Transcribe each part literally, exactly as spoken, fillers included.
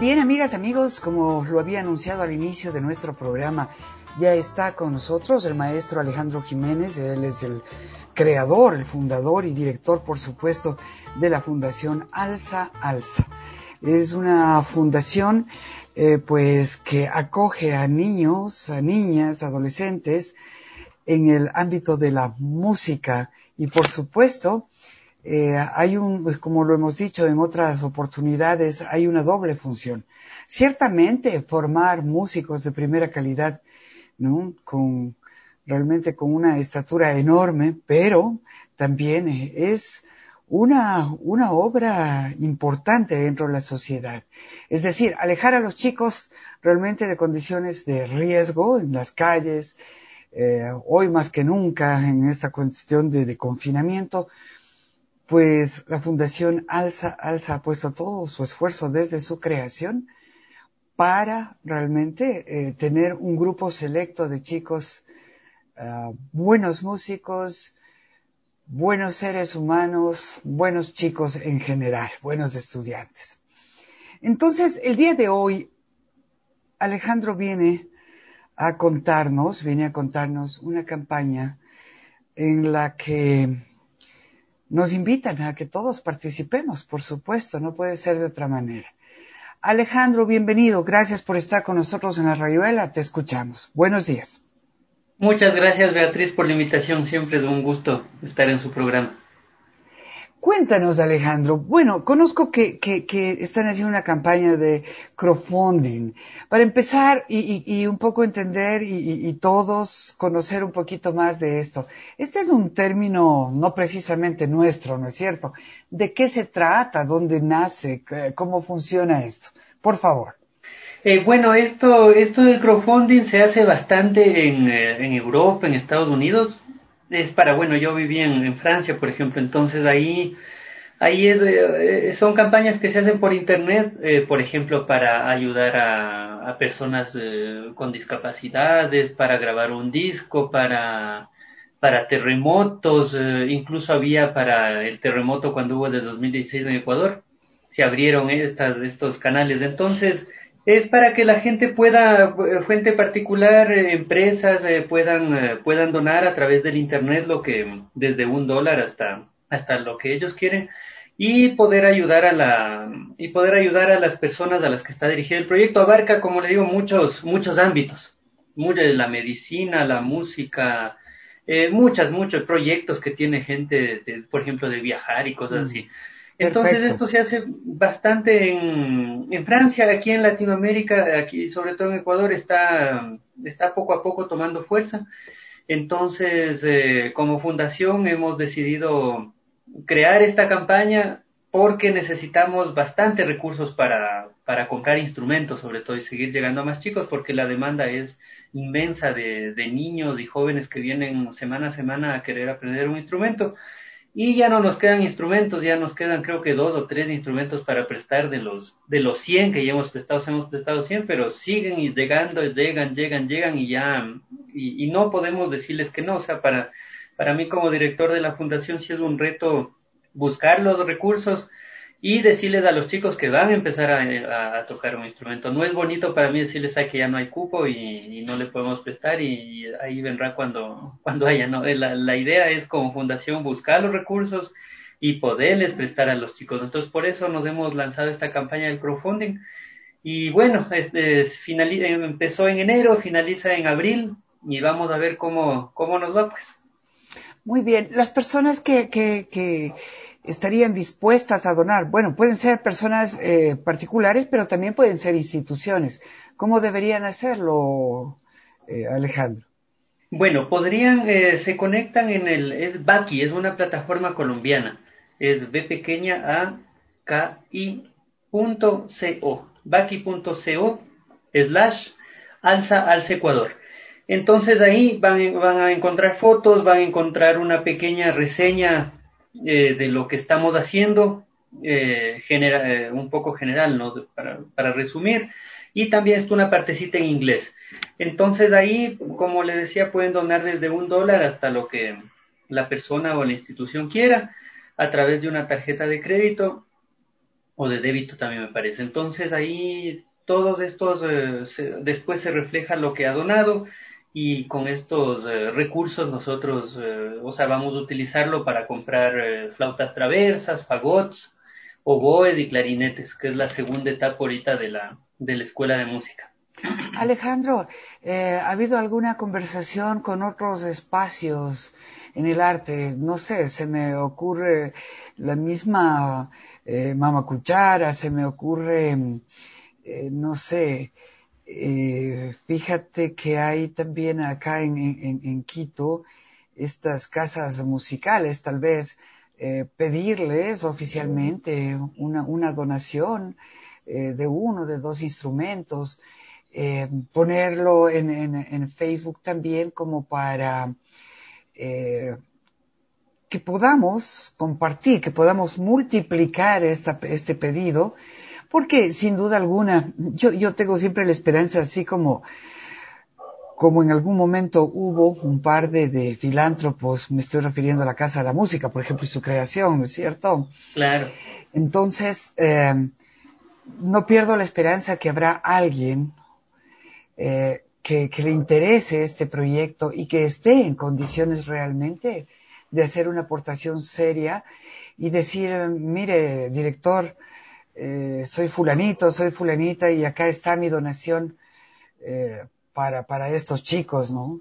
Bien, amigas, amigos, como lo había anunciado al inicio de nuestro programa, ya está con nosotros el maestro Alejandro Jiménez. Él es el creador, el fundador y director, por supuesto, de la Fundación Alza Alza. Es una fundación eh, pues que acoge a niños, a niñas, adolescentes en el ámbito de la música y, por supuesto, Eh, hay un, pues como lo hemos dicho en otras oportunidades, hay una doble función. Ciertamente formar músicos de primera calidad, ¿no? Con, realmente con una estatura enorme, pero también es una, una obra importante dentro de la sociedad. Es decir, alejar a los chicos realmente de condiciones de riesgo en las calles, eh, hoy más que nunca en esta cuestión de, de confinamiento. Pues la Fundación Alza Alza ha puesto todo su esfuerzo desde su creación para realmente eh, tener un grupo selecto de chicos, uh, buenos músicos, buenos seres humanos, buenos chicos en general, buenos estudiantes. Entonces, el día de hoy, Alejandro viene a contarnos, viene a contarnos una campaña en la que nos invitan a que todos participemos, por supuesto, no puede ser de otra manera. Alejandro, bienvenido, gracias por estar con nosotros en la Rayuela, te escuchamos. Buenos días. Muchas gracias, Beatriz, por la invitación, siempre es un gusto estar en su programa. Cuéntanos, Alejandro. Bueno, conozco que, que, que están haciendo una campaña de crowdfunding. Para empezar y, y, y un poco entender y, y, y todos conocer un poquito más de esto. Este es un término no precisamente nuestro, ¿no es cierto? ¿De qué se trata? ¿Dónde nace? ¿Cómo funciona esto? Por favor. Eh, bueno, esto, esto del crowdfunding se hace bastante en, eh, en Europa, en Estados Unidos. Es para, bueno, yo viví en, en Francia, por ejemplo, entonces ahí, ahí es, eh, son campañas que se hacen por internet, eh, por ejemplo, para ayudar a, a personas eh, con discapacidades, para grabar un disco, para, para terremotos, eh, incluso había para el terremoto cuando hubo de dos mil dieciséis en Ecuador, se abrieron estas, estos canales. Entonces, es para que la gente pueda, gente particular, eh, empresas, eh, puedan, eh, puedan donar a través del internet lo que, desde un dólar hasta, hasta lo que ellos quieren, y poder ayudar a la, y poder ayudar a las personas a las que está dirigido el proyecto. Abarca, como le digo, muchos, muchos ámbitos, mucha de la medicina, la música, eh, muchas, muchos proyectos que tiene gente, de, de, por ejemplo, de viajar y cosas Mm, así. Entonces perfecto. esto se hace bastante en, en Francia, aquí en Latinoamérica, aquí sobre todo en Ecuador, está, está poco a poco tomando fuerza. Entonces, eh, como fundación hemos decidido crear esta campaña porque necesitamos bastante recursos para, para comprar instrumentos, sobre todo, y seguir llegando a más chicos, porque la demanda es inmensa de, de niños y jóvenes que vienen semana a semana a querer aprender un instrumento. Y ya no nos quedan instrumentos, ya nos quedan creo que dos o tres instrumentos para prestar de los de los cien que ya hemos prestado, hemos prestado cien, pero siguen y llegando, llegan, llegan, llegan y ya, y, y no podemos decirles que no. O sea, para, para mí como director de la fundación sí es un reto buscar los recursos y decirles a los chicos que van a empezar a, a, a tocar un instrumento. No es bonito para mí decirles a que ya no hay cupo y, y no le podemos prestar, y, y ahí vendrá cuando, cuando haya, ¿no? La, la idea es como fundación buscar los recursos y poderles prestar a los chicos. Entonces por eso nos hemos lanzado esta campaña del crowdfunding. Y bueno, este, finaliza, empezó en enero, finaliza en abril y vamos a ver cómo, cómo nos va, pues. Muy bien. Las personas que, que, que estarían dispuestas a donar, bueno, pueden ser personas eh, particulares, pero también pueden ser instituciones. ¿Cómo deberían hacerlo, eh, Alejandro? Bueno, podrían, eh, se conectan en el, es Baki, es una plataforma colombiana, es B pequeña A K I punto co, baki punto co slash alza alza Ecuador. Entonces ahí van, van a encontrar fotos, van a encontrar una pequeña reseña eh, de lo que estamos haciendo, eh, genera, eh, un poco general, ¿no? Para, para resumir, y también está una partecita en inglés. Entonces ahí, como le decía, pueden donar desde un dólar hasta lo que la persona o la institución quiera a través de una tarjeta de crédito o de débito también me parece. Entonces ahí todos estos, eh, se, después se refleja lo que ha donado y con estos eh, recursos nosotros, eh, o sea, vamos a utilizarlo para comprar eh, flautas traversas, fagots, oboes y clarinetes, que es la segunda etapa ahorita de la, de la escuela de música. Alejandro, eh, ¿ha habido alguna conversación con otros espacios en el arte? No sé, se me ocurre la misma eh, Mama Cuchara, se me ocurre, eh, no sé, eh, fíjate que hay también acá en, en, en Quito estas casas musicales, tal vez eh, pedirles oficialmente una, una donación eh, de uno, de dos instrumentos. Eh, ponerlo en, en, en, Facebook también como para eh, que podamos compartir, que podamos multiplicar esta, este pedido, porque sin duda alguna, yo, yo tengo siempre la esperanza, así como, como en algún momento hubo un par de, de filántropos, me estoy refiriendo a la Casa de la Música, por ejemplo, y su creación, ¿no es cierto? Claro. Entonces, eh, no pierdo la esperanza que habrá alguien eh, que, que le interese este proyecto y que esté en condiciones realmente de hacer una aportación seria y decir, mire, director, eh, soy fulanito, soy fulanita y acá está mi donación eh, para, para estos chicos, ¿no?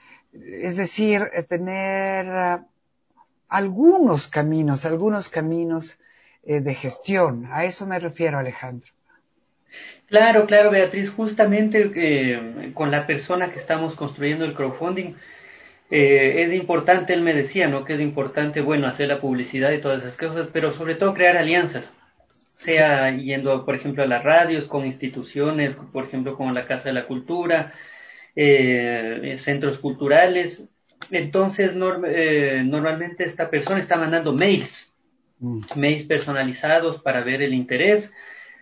Es decir, eh, tener uh, algunos caminos, algunos caminos eh, de gestión. A eso me refiero, Alejandro. Claro, claro, Beatriz, justamente eh, con la persona que estamos construyendo el crowdfunding, eh, es importante, él me decía, ¿no? Que es importante, bueno, hacer la publicidad y todas esas cosas, pero sobre todo crear alianzas, sea yendo, por ejemplo, a las radios, con instituciones, por ejemplo, como la Casa de la Cultura, eh, centros culturales. Entonces, norm, eh, normalmente esta persona está mandando mails, Mm. mails personalizados para ver el interés.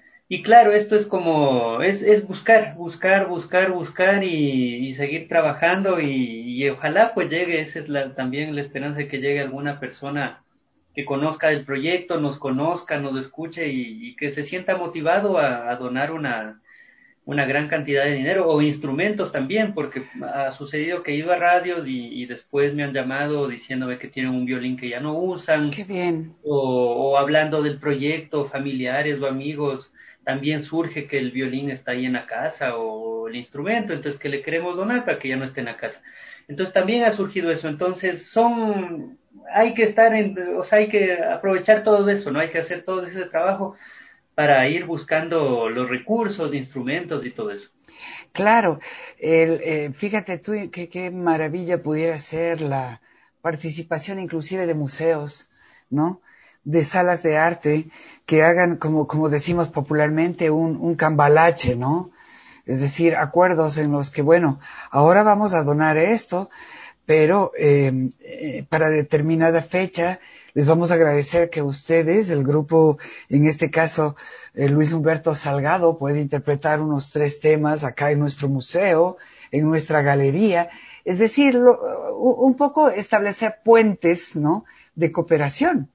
Y claro, esto es como, es, es buscar, buscar, buscar, buscar y, y seguir trabajando y, y ojalá pues llegue, esa es la, también la esperanza de que llegue alguna persona que conozca el proyecto, nos conozca, nos escuche y, y que se sienta motivado a, a donar una, una gran cantidad de dinero o instrumentos también, porque ha sucedido que he ido a radios y, y después me han llamado diciéndome que tienen un violín que ya no usan Qué bien. o, o hablando del proyecto, familiares o amigos, también surge que el violín está ahí en la casa o el instrumento, entonces que le queremos donar para que ya no esté en la casa. Entonces también ha surgido eso, entonces son, hay que estar en, o sea, hay que aprovechar todo eso, ¿no? Hay que hacer todo ese trabajo para ir buscando los recursos, instrumentos y todo eso. Claro, el, eh, fíjate tú que qué maravilla pudiera ser la participación inclusive de museos, ¿no? De salas de arte que hagan, como, como decimos popularmente, un, un cambalache, ¿no? Es decir, acuerdos en los que, bueno, ahora vamos a donar esto, pero eh, eh, para determinada fecha les vamos a agradecer que ustedes, el grupo, en este caso eh, Luis Humberto Salgado, puede interpretar unos tres temas acá en nuestro museo, en nuestra galería, es decir, lo, un poco establecer puentes, ¿no?, de cooperación.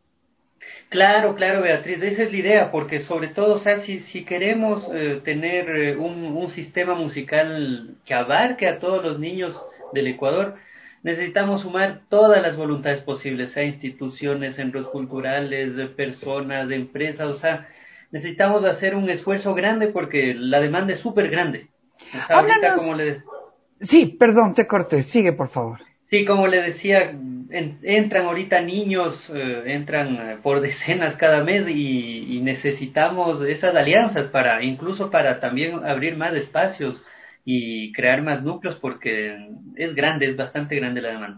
Claro, claro, Beatriz, esa es la idea, porque sobre todo, o sea, si, si queremos eh, tener eh, un, un sistema musical que abarque a todos los niños del Ecuador, necesitamos sumar todas las voluntades posibles, sea instituciones, centros culturales, de personas, de empresas, o sea, necesitamos hacer un esfuerzo grande porque la demanda es súper grande. O sea, ahorita como Háblanos. le, Sí, perdón, te corté, sigue por favor. Sí, como le decía, en, entran ahorita niños, eh, entran eh, por decenas cada mes y, y necesitamos esas alianzas para, incluso para también abrir más espacios y crear más núcleos porque es grande, es bastante grande la demanda.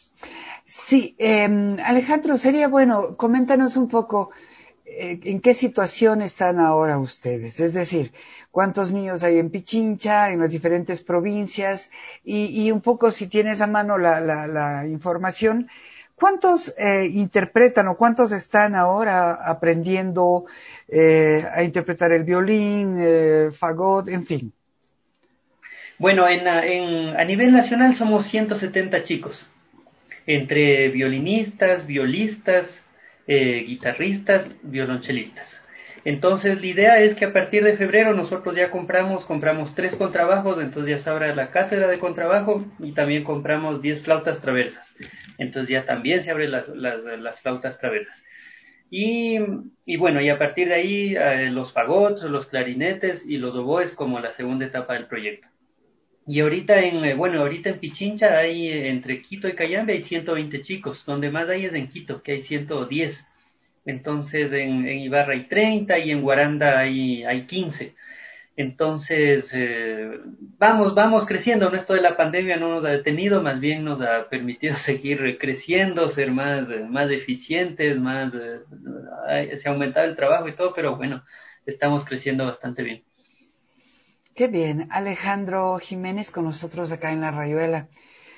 Sí, eh, Alejandro, sería bueno, coméntanos un poco eh, en qué situación están ahora ustedes. Es decir, cuántos niños hay en Pichincha, en las diferentes provincias, y, y un poco, si tienes a mano la, la, la información, ¿cuántos eh, interpretan o cuántos están ahora aprendiendo eh, a interpretar el violín, eh, fagot, en fin? Bueno, en, en, a nivel nacional somos ciento setenta chicos, entre violinistas, violistas, eh, guitarristas, violonchelistas. Entonces la idea es que a partir de febrero nosotros ya compramos, compramos tres contrabajos, entonces ya se abre la cátedra de contrabajo y también compramos diez flautas traversas. Entonces ya también se abren las, las, las flautas traversas. Y, y bueno, y a partir de ahí eh, los fagots, los clarinetes y los oboes como la segunda etapa del proyecto. Y ahorita en, eh, bueno, ahorita en Pichincha hay, eh, entre Quito y Cayambe hay ciento veinte chicos, donde más hay es en Quito, que hay ciento diez. Entonces en, en Ibarra hay treinta y en Guaranda hay, hay quince. Entonces, eh, vamos, vamos creciendo, ¿no? Esto de la pandemia no nos ha detenido, más bien nos ha permitido seguir creciendo, ser más, eh, más eficientes, más, eh, se ha aumentado el trabajo y todo, pero bueno, estamos creciendo bastante bien. Qué bien, Alejandro Jiménez con nosotros acá en La Rayuela,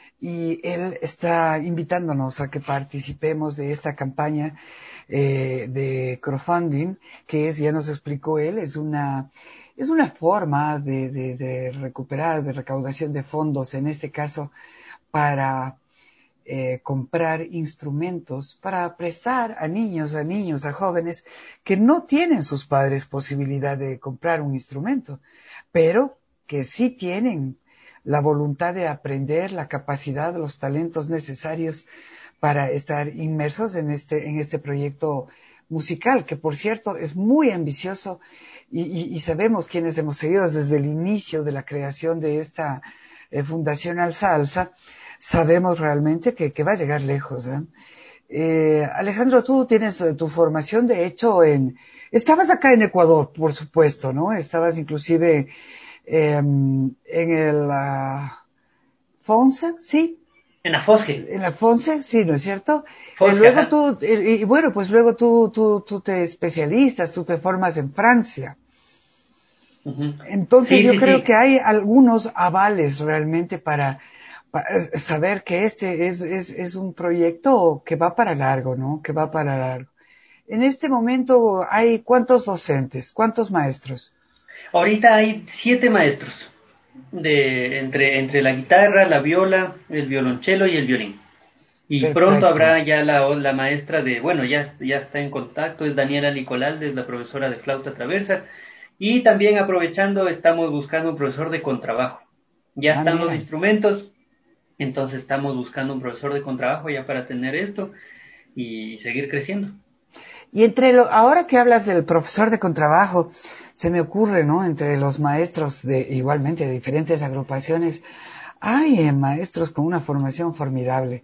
y él está invitándonos a que participemos de esta campaña eh, de crowdfunding, que es, ya nos explicó él, es una es una forma de, de, de recuperar, de recaudación de fondos, en este caso para eh, comprar instrumentos para prestar a niños, a niños, a jóvenes que no tienen sus padres posibilidad de comprar un instrumento, pero que sí tienen la voluntad de aprender, la capacidad, los talentos necesarios para estar inmersos en este, en este proyecto musical, que por cierto es muy ambicioso y, y, y sabemos quienes hemos seguido desde el inicio de la creación de esta eh, Fundación Alza Alza, sabemos realmente que, que va a llegar lejos. ¿eh? Eh, Alejandro, tú tienes eh, tu formación, de hecho, en... Estabas acá en Ecuador, por supuesto, ¿no? Estabas inclusive eh, en el uh, FONSE, ¿sí? En la Fosge. En la FONSE, sí, ¿no es cierto? Eh, Fosge, luego ajá. tú, eh, y bueno, pues luego tú, tú, tú te especialistas, tú te formas en Francia. Uh-huh. Entonces Sí, yo sí, creo que sí. hay algunos avales realmente para, para saber que este es, es, es un proyecto que va para largo, ¿no? Que va para largo. En este momento hay ¿cuántos docentes? ¿Cuántos maestros? Ahorita hay siete maestros de entre entre la guitarra, la viola, el violonchelo y el violín. Y pronto Perfecto. habrá ya la, la maestra de, bueno, ya, ya está en contacto, es Daniela Nicolalde, es la profesora de flauta traversa. Y también aprovechando, estamos buscando un profesor de contrabajo. Ya Ah, están los mira. instrumentos, entonces estamos buscando un profesor de contrabajo ya para tener esto y seguir creciendo. Y entre lo, ahora que hablas del profesor de contrabajo, se me ocurre, ¿no? Entre los maestros de, igualmente, de diferentes agrupaciones, hay eh, maestros con una formación formidable.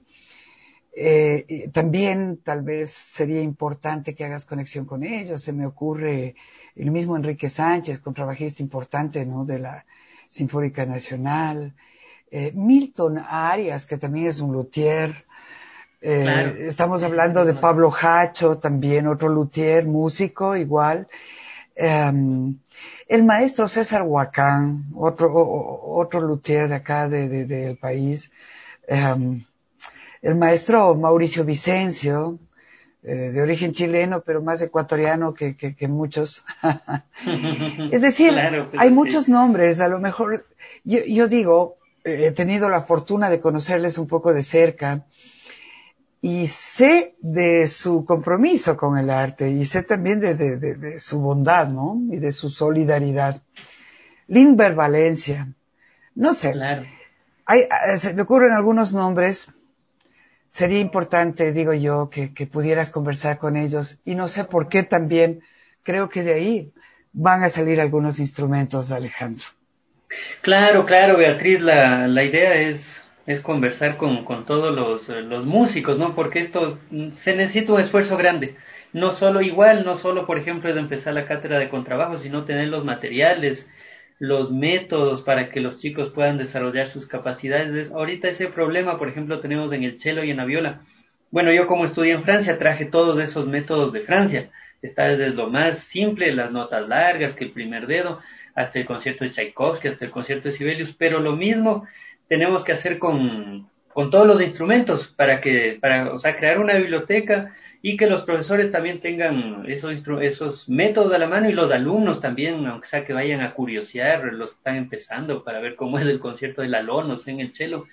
Eh, también tal vez sería importante que hagas conexión con ellos. Se me ocurre el mismo Enrique Sánchez, contrabajista importante, ¿no? De la Sinfónica Nacional. Eh, Milton Arias, que también es un luthier. Claro, Eh, estamos sí, sí, sí, hablando lo de conozco. Pablo Hacho, también otro luthier, músico igual. Um, el maestro César Huacán, otro, o, otro luthier de acá de, de, del país. Um, el maestro Mauricio Vicencio, eh, de origen chileno, pero más ecuatoriano que, que, que muchos. Es decir, Claro, pues hay es que muchos nombres. A lo mejor, yo, yo digo, eh, he tenido la fortuna de conocerles un poco de cerca y sé de su compromiso con el arte y sé también de, de, de, de su bondad, ¿no? Y de su solidaridad. Lindbergh Valencia, no sé, claro. hay, se me ocurren algunos nombres. Sería importante, digo yo, que, que pudieras conversar con ellos y no sé por qué también creo que de ahí van a salir algunos instrumentos, Alejandro. Claro, claro, Beatriz, la, la idea es, es conversar con, con todos los, eh, los músicos, ¿no? Porque esto mm, se necesita un esfuerzo grande. No solo igual, no solo, por ejemplo, es empezar la cátedra de contrabajo, sino tener los materiales, los métodos para que los chicos puedan desarrollar sus capacidades. Ahorita ese problema, por ejemplo, tenemos en el cello y en la viola. Bueno, yo como estudié en Francia, traje todos esos métodos de Francia. Está desde lo más simple, las notas largas, que el primer dedo, hasta el concierto de Tchaikovsky, hasta el concierto de Sibelius, pero lo mismo tenemos que hacer con, con todos los instrumentos para que, para, o sea, crear una biblioteca y que los profesores también tengan esos, esos métodos a la mano y los alumnos también, aunque sea que vayan a curiosear, los están empezando para ver cómo es el concierto de la Lonos en el cello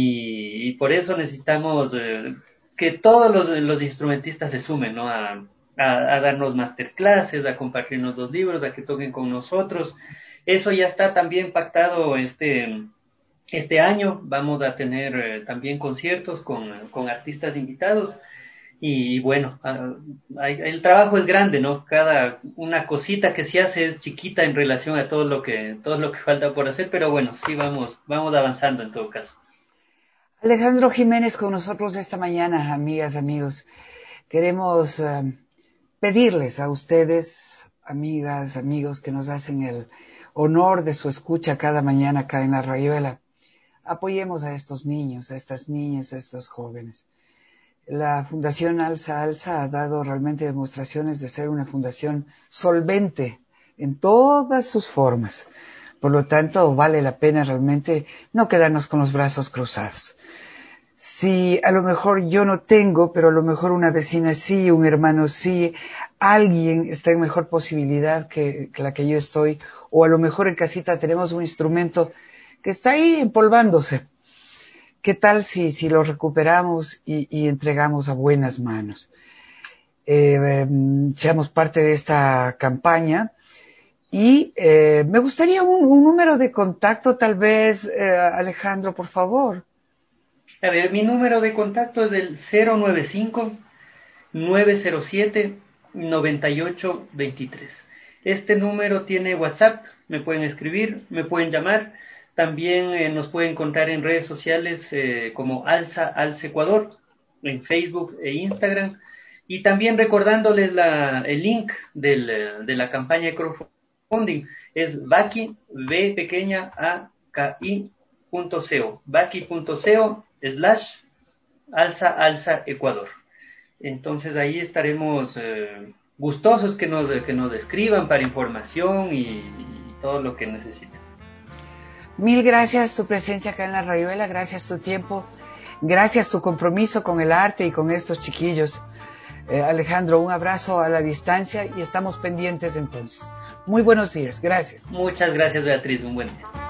y, y por eso necesitamos eh, que todos los, los instrumentistas se sumen, ¿no? A, a, a darnos masterclasses, a compartirnos los libros, a que toquen con nosotros. Eso ya está también pactado este, este año. Vamos a tener eh, también conciertos con, con artistas invitados. Y bueno, uh, hay, el trabajo es grande, ¿no? Cada una cosita que se hace es chiquita en relación a todo lo que todo lo que falta por hacer, pero bueno, sí vamos vamos avanzando en todo caso. Alejandro Jiménez con nosotros esta mañana, amigas, amigos. Queremos uh, pedirles a ustedes, amigas, amigos, que nos hacen el honor de su escucha cada mañana acá en La Rayuela. Apoyemos a estos niños, a estas niñas, a estos jóvenes. La Fundación Alza Alza ha dado realmente demostraciones de ser una fundación solvente en todas sus formas. Por lo tanto, vale la pena realmente no quedarnos con los brazos cruzados. Si a lo mejor yo no tengo, pero a lo mejor una vecina sí, un hermano sí, alguien está en mejor posibilidad que, que la que yo estoy, o a lo mejor en casita tenemos un instrumento que está ahí empolvándose. ¿Qué tal si, si lo recuperamos y, y entregamos a buenas manos? Eh, eh, seamos parte de esta campaña y eh, me gustaría un, un número de contacto tal vez, eh, Alejandro, por favor. A ver, mi número de contacto es el cero nueve cinco, nueve cero siete, nueve ocho dos tres. Este número tiene WhatsApp, me pueden escribir, me pueden llamar. También eh, nos pueden encontrar en redes sociales eh, como Alza Alza Ecuador, en Facebook e Instagram. Y también recordándoles la, el link del, de la campaña de crowdfunding, es Baki, B pequeña A K I punto co, Baki punto co slash Alza Alza Ecuador. Entonces ahí estaremos eh, gustosos que nos, que nos escriban para información y, y todo lo que necesiten. Mil gracias tu presencia acá en La Rayuela, gracias tu tiempo, gracias tu compromiso con el arte y con estos chiquillos. Eh, Alejandro, un abrazo a la distancia y estamos pendientes entonces. Muy buenos días, gracias. Muchas gracias, Beatriz, un buen día.